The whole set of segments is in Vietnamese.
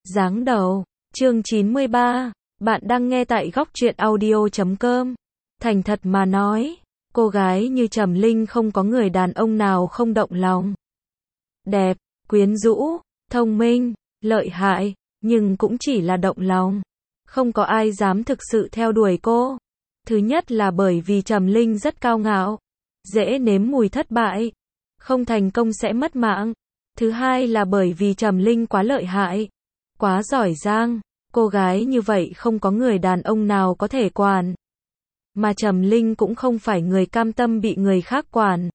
Giáng đầu, chương 93, bạn đang nghe tại góc truyện audio.com. Thành thật mà nói, cô gái như Trầm Linh không có người đàn ông nào không động lòng. Đẹp, quyến rũ, thông minh, lợi hại, nhưng cũng chỉ là động lòng. Không có ai dám thực sự theo đuổi cô. Thứ nhất là bởi vì Trầm Linh rất cao ngạo, dễ nếm mùi thất bại, không thành công sẽ mất mạng. Thứ hai là bởi vì Trầm Linh quá lợi hại, quá giỏi giang, cô gái như vậy không có người đàn ông nào có thể quản. Mà Trầm Linh cũng không phải người cam tâm bị người khác quản.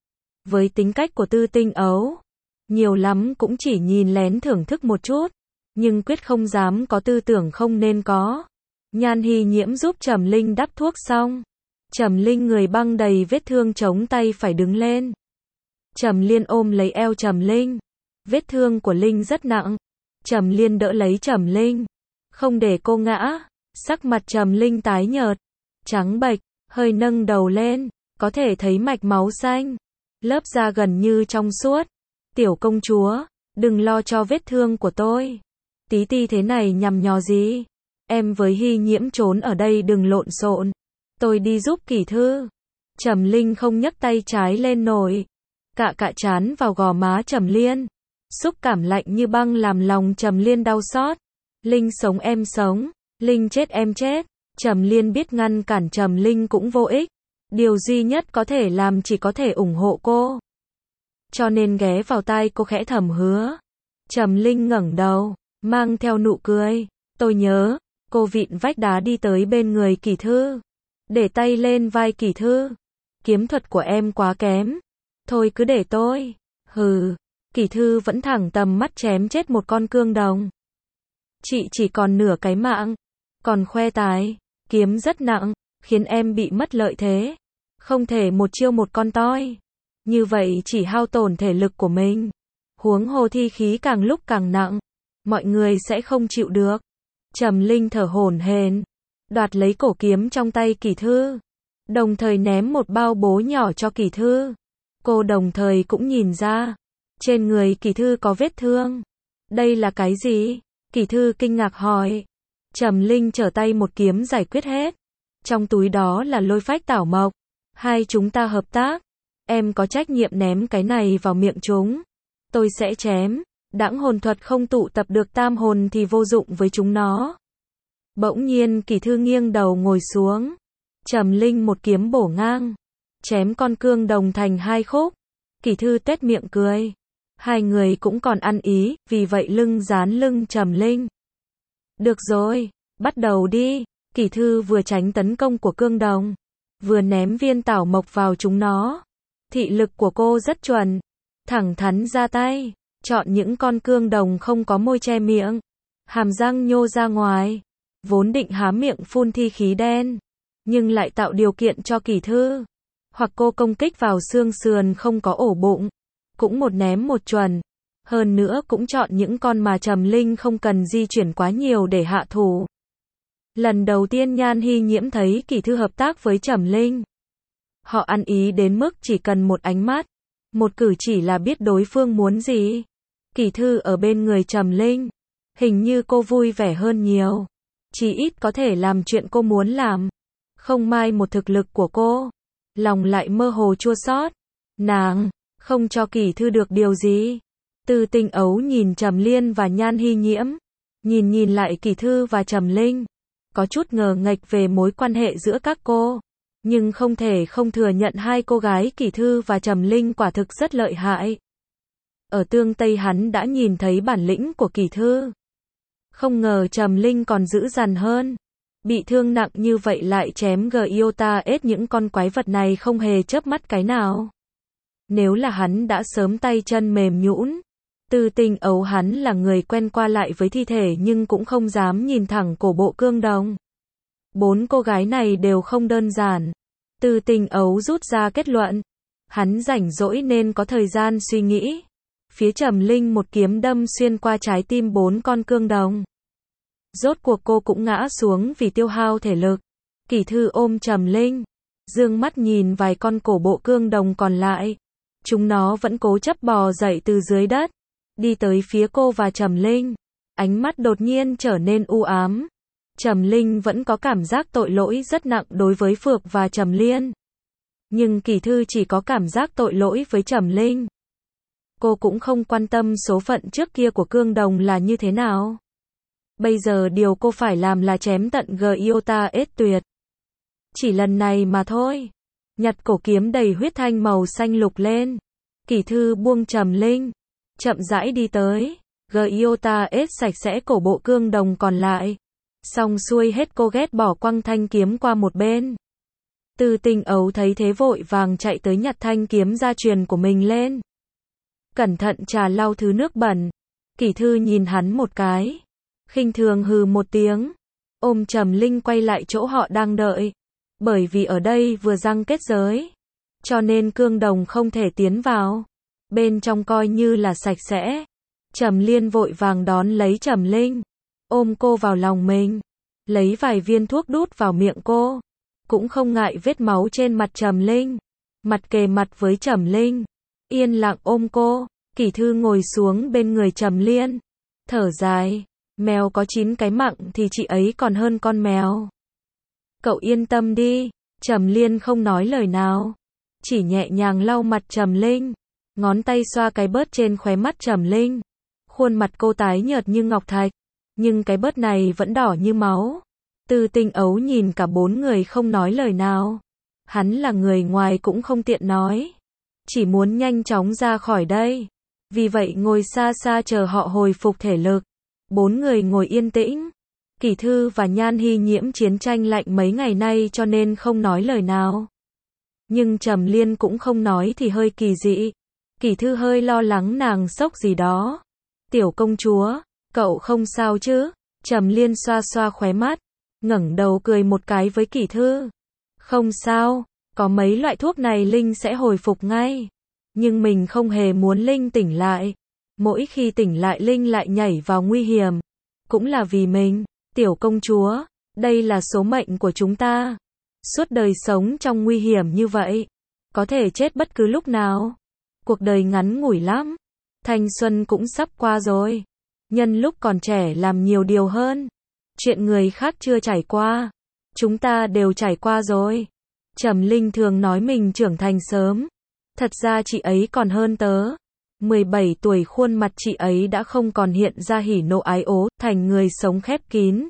Với tính cách của Tư Tinh Ấu, nhiều lắm cũng chỉ nhìn lén thưởng thức một chút, nhưng quyết không dám có tư tưởng không nên có. Nhan Hy Nhiễm giúp Trầm Linh đắp thuốc xong, Trầm Linh người băng đầy vết thương chống tay phải đứng lên. Trầm Liên ôm lấy eo Trầm Linh, vết thương của Linh rất nặng. Trầm Liên đỡ lấy Trầm Linh, không để cô ngã. Sắc mặt Trầm Linh tái nhợt, trắng bệch, hơi nâng đầu lên, có thể thấy mạch máu xanh, lớp da gần như trong suốt. Tiểu công chúa, đừng lo cho vết thương của tôi. Tí ti thế này nhằm nhò gì? Em với Hy Nhiễm trốn ở đây đừng lộn xộn. Tôi đi giúp Kỷ Thư. Trầm Linh không nhấc tay trái lên nổi, cạ trán vào gò má Trầm Liên. Xúc cảm lạnh như băng làm lòng Trầm Liên đau xót. Linh sống em sống, Linh chết em chết. Trầm Liên biết ngăn cản Trầm Linh cũng vô ích. Điều duy nhất có thể làm chỉ có thể ủng hộ cô. Cho nên ghé vào tai cô khẽ thầm hứa. Trầm Linh ngẩng đầu, mang theo nụ cười. Tôi nhớ. Cô vịn vách đá đi tới bên người Kỷ Thư, để tay lên vai Kỷ Thư. Kiếm thuật của em quá kém. Thôi cứ để tôi. Hừ. Kỷ Thư vẫn thẳng tầm mắt chém chết một con cương đồng. Chị chỉ còn nửa cái mạng, còn khoe tài, kiếm rất nặng, khiến em bị mất lợi thế. Không thể một chiêu một con toi. Như vậy chỉ hao tổn thể lực của mình. Huống hồ thi khí càng lúc càng nặng, mọi người sẽ không chịu được. Trầm Linh thở hổn hển, đoạt lấy cổ kiếm trong tay Kỷ Thư, đồng thời ném một bao bố nhỏ cho Kỷ Thư. Cô đồng thời cũng nhìn ra, trên người Kỷ Thư có vết thương. Đây là cái gì? Kỷ Thư kinh ngạc hỏi. Trầm Linh trở tay một kiếm giải quyết hết. Trong túi đó là lôi phách tảo mộc. Hai chúng ta hợp tác. Em có trách nhiệm ném cái này vào miệng chúng. Tôi sẽ chém. Đãng hồn thuật không tụ tập được tam hồn thì vô dụng với chúng nó. Bỗng nhiên Kỷ Thư nghiêng đầu ngồi xuống. Trầm Linh một kiếm bổ ngang, chém con cương đồng thành hai khúc. Kỷ Thư tuét miệng cười. Hai người cũng còn ăn ý, vì vậy lưng dán lưng Trầm Linh. Được rồi, bắt đầu đi. Kỷ Thư vừa tránh tấn công của cương đồng, vừa ném viên tảo mộc vào chúng nó. Thị lực của cô rất chuẩn, thẳng thắn ra tay, chọn những con cương đồng không có môi che miệng, hàm răng nhô ra ngoài. Vốn định há miệng phun thi khí đen, nhưng lại tạo điều kiện cho Kỷ Thư. Hoặc cô công kích vào xương sườn không có ổ bụng, cũng một ném một chuẩn. Hơn nữa cũng chọn những con mà Trầm Linh không cần di chuyển quá nhiều để hạ thủ. Lần đầu tiên Nhan Hy Nhiễm thấy Kỷ Thư hợp tác với Trầm Linh. Họ ăn ý đến mức chỉ cần một ánh mắt, một cử chỉ là biết đối phương muốn gì. Kỷ Thư ở bên người Trầm Linh, hình như cô vui vẻ hơn nhiều. Chỉ ít có thể làm chuyện cô muốn làm. Không mai một thực lực của cô, lòng lại mơ hồ chua xót. Nàng không cho Kỷ Thư được điều gì. Tư Tinh Ấu nhìn Trầm Liên và Nhan Hy Nhiễm, nhìn lại Kỷ Thư và Trầm Linh, có chút ngờ nghệch về mối quan hệ giữa các cô, nhưng không thể không thừa nhận hai cô gái Kỷ Thư và Trầm Linh quả thực rất lợi hại. Ở Tương Tây hắn đã nhìn thấy bản lĩnh của Kỷ Thư. Không ngờ Trầm Linh còn dữ dằn hơn. Bị thương nặng như vậy lại chém Giota ết những con quái vật này không hề chớp mắt cái nào. Nếu là hắn đã sớm tay chân mềm nhũn. Tư Tinh Ấu hắn là người quen qua lại với thi thể nhưng cũng không dám nhìn thẳng cổ bộ cương đồng. Bốn cô gái này đều không đơn giản. Tư Tinh Ấu rút ra kết luận. Hắn rảnh rỗi nên có thời gian suy nghĩ. Phía Trầm Linh một kiếm đâm xuyên qua trái tim bốn con cương đồng. Rốt cuộc cô cũng ngã xuống vì tiêu hao thể lực. Kỷ Thư ôm Trầm Linh, dương mắt nhìn vài con cổ bộ cương đồng còn lại. Chúng nó vẫn cố chấp bò dậy từ dưới đất, đi tới phía cô và Trầm Linh. ánh mắt đột nhiên trở nên u ám. Trầm Linh vẫn có cảm giác tội lỗi rất nặng đối với Phược và Trầm Liên. Nhưng Kỳ Thư chỉ có cảm giác tội lỗi với Trầm Linh. Cô cũng không quan tâm số phận trước kia của Cương Đồng là như thế nào. Bây giờ điều cô phải làm là chém tận Gyota ết tuyệt. Chỉ lần này mà thôi. Nhặt cổ kiếm đầy huyết thanh màu xanh lục lên. Kỳ Thư buông Trầm Linh, chậm rãi đi tới. Gyota ết sạch sẽ cổ bộ Cương Đồng còn lại. Xong xuôi hết cô ghét bỏ quăng thanh kiếm qua một bên. Từ Tình Ấu thấy thế vội vàng chạy tới nhặt thanh kiếm gia truyền của mình lên. Cẩn thận trà lau thứ nước bẩn. Kỳ Thư nhìn hắn một cái, khinh thường hừ một tiếng, ôm Trầm Linh quay lại chỗ họ đang đợi. Bởi vì ở đây vừa răng kết giới, cho nên Cương Đồng không thể tiến vào. Bên trong coi như là sạch sẽ. Trầm Liên vội vàng đón lấy Trầm Linh, ôm cô vào lòng mình, lấy vài viên thuốc đút vào miệng cô. Cũng không ngại vết máu trên mặt Trầm Linh, mặt kề mặt với Trầm Linh, yên lặng ôm cô. Kỳ Thư ngồi xuống bên người Trầm Liên, thở dài, mèo có 9 cái mặng thì chị ấy còn hơn con mèo. Cậu yên tâm đi. Trầm Liên không nói lời nào, chỉ nhẹ nhàng lau mặt Trầm Linh, ngón tay xoa cái bớt trên khóe mắt Trầm Linh. Khuôn mặt cô tái nhợt như ngọc thạch, nhưng cái bớt này vẫn đỏ như máu. Từ Tình Ấu nhìn cả 4 người không nói lời nào. Hắn là người ngoài cũng không tiện nói, chỉ muốn nhanh chóng ra khỏi đây. Vì vậy ngồi xa xa chờ họ hồi phục thể lực. 4 người ngồi yên tĩnh. Kỳ Thư và Nhan Hy Nhiễm chiến tranh lạnh mấy ngày nay cho nên không nói lời nào. Nhưng Trầm Liên cũng không nói thì hơi kỳ dị. Kỳ Thư hơi lo lắng nàng sốc gì đó. Tiểu công chúa, cậu không sao chứ? Trầm Liên xoa xoa khóe mắt, ngẩng đầu cười một cái với Kỳ Thư. Không sao, có mấy loại thuốc này Linh sẽ hồi phục ngay. Nhưng mình không hề muốn Linh tỉnh lại. Mỗi khi tỉnh lại Linh lại nhảy vào nguy hiểm. Cũng là vì mình. Tiểu công chúa, đây là số mệnh của chúng ta. Suốt đời sống trong nguy hiểm như vậy, có thể chết bất cứ lúc nào. Cuộc đời ngắn ngủi lắm. Thanh xuân cũng sắp qua rồi. Nhân lúc còn trẻ làm nhiều điều hơn. Chuyện người khác chưa trải qua, chúng ta đều trải qua rồi. Trầm Linh thường nói mình trưởng thành sớm. Thật ra chị ấy còn hơn tớ. 17 tuổi khuôn mặt chị ấy đã không còn hiện ra hỉ nộ ái ố, thành người sống khép kín.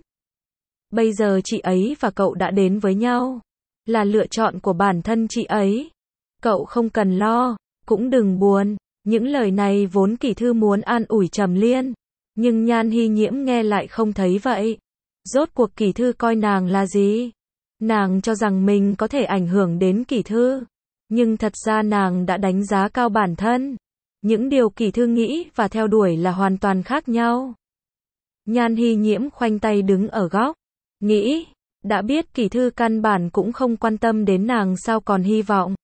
Bây giờ chị ấy và cậu đã đến với nhau. Là lựa chọn của bản thân chị ấy. Cậu không cần lo, cũng đừng buồn. Những lời này vốn Kỳ Thư muốn an ủi Trầm Liên. Nhưng Nhan Hy Nhiễm nghe lại không thấy vậy. Rốt cuộc Kỳ Thư coi nàng là gì? Nàng cho rằng mình có thể ảnh hưởng đến Kỳ Thư. Nhưng thật ra nàng đã đánh giá cao bản thân. Những điều Kỳ Thư nghĩ và theo đuổi là hoàn toàn khác nhau. Nhan Hy Nhiễm khoanh tay đứng ở góc, nghĩ, đã biết Kỳ Thư căn bản cũng không quan tâm đến nàng sao còn hy vọng.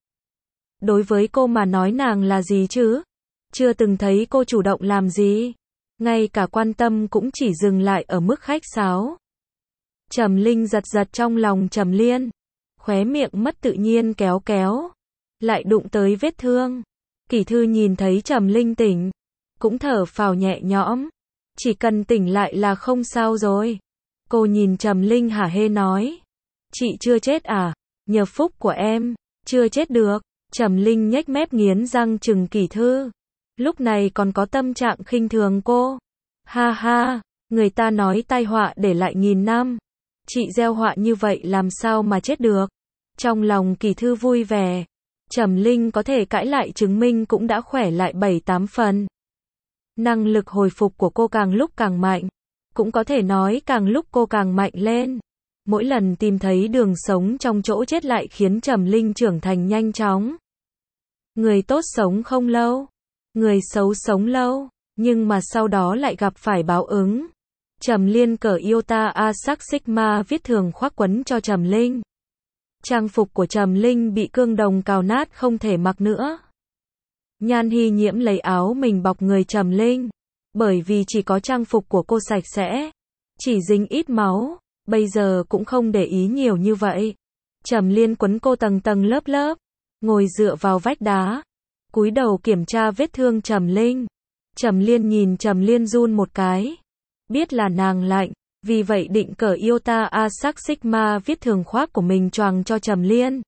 Đối với cô mà nói nàng là gì chứ? Chưa từng thấy cô chủ động làm gì. Ngay cả quan tâm cũng chỉ dừng lại ở mức khách sáo. Trầm Linh giật giật trong lòng Trầm Liên. Khóe miệng mất tự nhiên kéo kéo. Lại đụng tới vết thương. Kỳ Thư nhìn thấy Trầm Linh tỉnh, cũng thở phào nhẹ nhõm. Chỉ cần tỉnh lại là không sao rồi. Cô nhìn Trầm Linh hả hê nói. Chị chưa chết à? Nhờ phúc của em, chưa chết được. Trầm Linh nhếch mép nghiến răng trừng Kỳ Thư. Lúc này còn có tâm trạng khinh thường cô. Ha ha, người ta nói tai họa để lại nghìn năm. Chị gieo họa như vậy làm sao mà chết được. Trong lòng Kỳ Thư vui vẻ. Trầm Linh có thể cãi lại chứng minh cũng đã khỏe lại 7-8 phần. Năng lực hồi phục của cô càng lúc càng mạnh. Cũng có thể nói càng lúc cô càng mạnh lên. Mỗi lần tìm thấy đường sống trong chỗ chết lại khiến Trầm Linh trưởng thành nhanh chóng. Người tốt sống không lâu, người xấu sống lâu, nhưng mà sau đó lại gặp phải báo ứng. Trầm Liên cởi Iota A sắc Sigma viết thường khoác quấn cho Trầm Linh. Trang phục của Trầm Linh bị Cương Đồng cào nát không thể mặc nữa. Nhan Hy Nhiễm lấy áo mình bọc người Trầm Linh. Bởi vì chỉ có trang phục của cô sạch sẽ, chỉ dính ít máu, bây giờ cũng không để ý nhiều như vậy. Trầm Liên quấn cô tầng tầng lớp lớp, ngồi dựa vào vách đá, cúi đầu kiểm tra vết thương Trầm Linh. Trầm Liên nhìn Trầm Liên run một cái, biết là nàng lạnh, vì vậy định cởi iota A sắc sigma viết thường khoác của mình choàng cho Trầm Liên.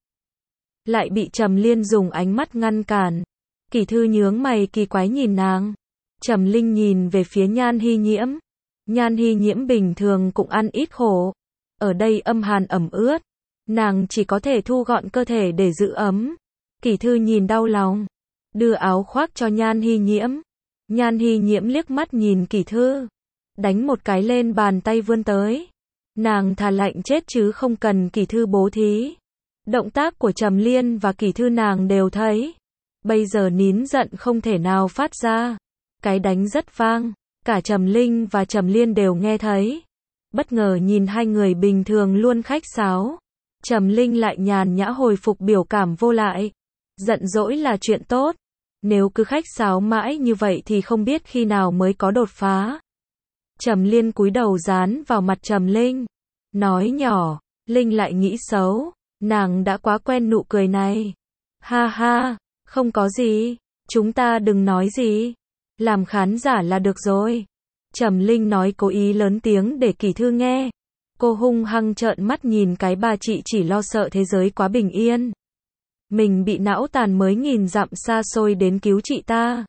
Lại bị Trầm Liên dùng ánh mắt ngăn cản. Kỷ Thư nhướng mày kỳ quái nhìn nàng. Trầm Linh nhìn về phía Nhan Hy Nhiễm. Nhan Hy Nhiễm bình thường cũng ăn ít khổ. Ở đây âm hàn ẩm ướt. Nàng chỉ có thể thu gọn cơ thể để giữ ấm. Kỷ Thư nhìn đau lòng. Đưa áo khoác cho Nhan Hy Nhiễm. Nhan Hy Nhiễm liếc mắt nhìn Kỷ Thư. Đánh một cái lên bàn tay vươn tới. Nàng thà lạnh chết chứ không cần Kỷ Thư bố thí. Động tác của Trầm Liên và Kỷ Thư nàng đều thấy. Bây giờ nín giận không thể nào phát ra. Cái đánh rất vang. Cả Trầm Linh và Trầm Liên đều nghe thấy. Bất ngờ nhìn hai người bình thường luôn khách sáo. Trầm Linh lại nhàn nhã hồi phục biểu cảm vô lại. Giận dỗi là chuyện tốt. Nếu cứ khách sáo mãi như vậy thì không biết khi nào mới có đột phá. Trầm Liên cúi đầu dán vào mặt Trầm Linh. Nói nhỏ. Linh lại nghĩ xấu. Nàng đã quá quen nụ cười này. Ha ha, không có gì. Chúng ta đừng nói gì. Làm khán giả là được rồi. Trầm Linh nói cố ý lớn tiếng để Kỷ Thư nghe. Cô hung hăng trợn mắt nhìn cái bà chị chỉ lo sợ thế giới quá bình yên. Mình bị não tàn mới nghìn dặm xa xôi đến cứu chị ta.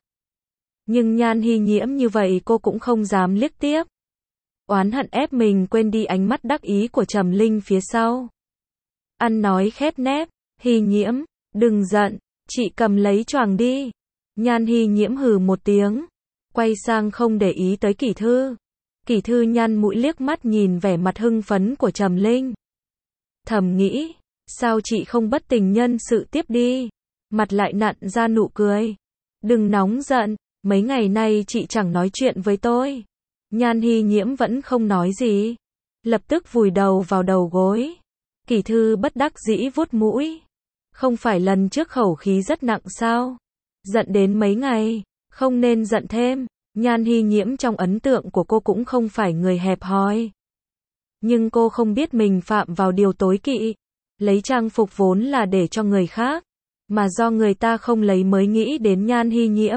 Nhưng Nhan Hy Nhiễm như vậy cô cũng không dám liếc tiếp. Oán hận ép mình quên đi ánh mắt đắc ý của Trầm Linh phía sau. Ăn nói khép nép. Hy Nhiễm, đừng giận. Chị cầm lấy choàng đi. Nhan Hy Nhiễm hừ một tiếng. Quay sang không để ý tới Kỷ Thư. Kỷ Thư nhăn mũi liếc mắt nhìn vẻ mặt hưng phấn của Trầm Linh. Thầm nghĩ, sao chị không bất tình nhân sự tiếp đi. Mặt lại nặn ra nụ cười. Đừng nóng giận, mấy ngày nay chị chẳng nói chuyện với tôi. Nhan Hy Nhiễm vẫn không nói gì. Lập tức vùi đầu vào đầu gối. Kỷ Thư bất đắc dĩ vuốt mũi. Không phải lần trước khẩu khí rất nặng sao? Giận đến mấy ngày, không nên giận thêm. Nhan Hy Nhiễm trong ấn tượng của cô cũng không phải người hẹp hòi. Nhưng cô không biết mình phạm vào điều tối kỵ. Lấy trang phục vốn là để cho người khác, mà do người ta không lấy mới nghĩ đến Nhan Hy Nhiễm.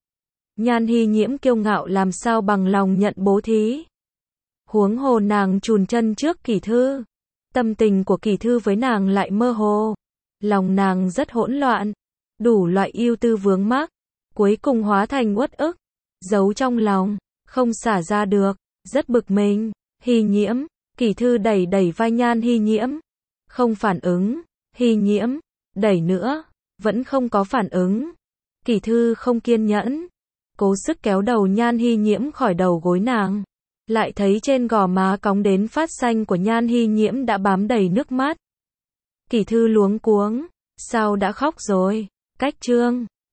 Nhan Hy Nhiễm kiêu ngạo làm sao bằng lòng nhận bố thí. Huống hồ nàng chùn chân trước Kỷ Thư. Tâm tình của Kỷ Thư với nàng lại mơ hồ. Lòng nàng rất hỗn loạn. Đủ loại ưu tư vướng mắc. Cuối cùng hóa thành uất ức. Giấu trong lòng. Không xả ra được. Rất bực mình. Hy Nhiễm. Kỷ Thư đẩy đẩy vai Nhan Hy Nhiễm. Không phản ứng. Hy Nhiễm. Đẩy nữa. Vẫn không có phản ứng. Kỷ Thư không kiên nhẫn. Cố sức kéo đầu Nhan Hy Nhiễm khỏi đầu gối nàng. Lại thấy trên gò má cong đến phát xanh của Nhan Hy Nhiễm đã bám đầy nước mắt. Kỷ Thư luống cuống. Sao đã khóc rồi? Cách chương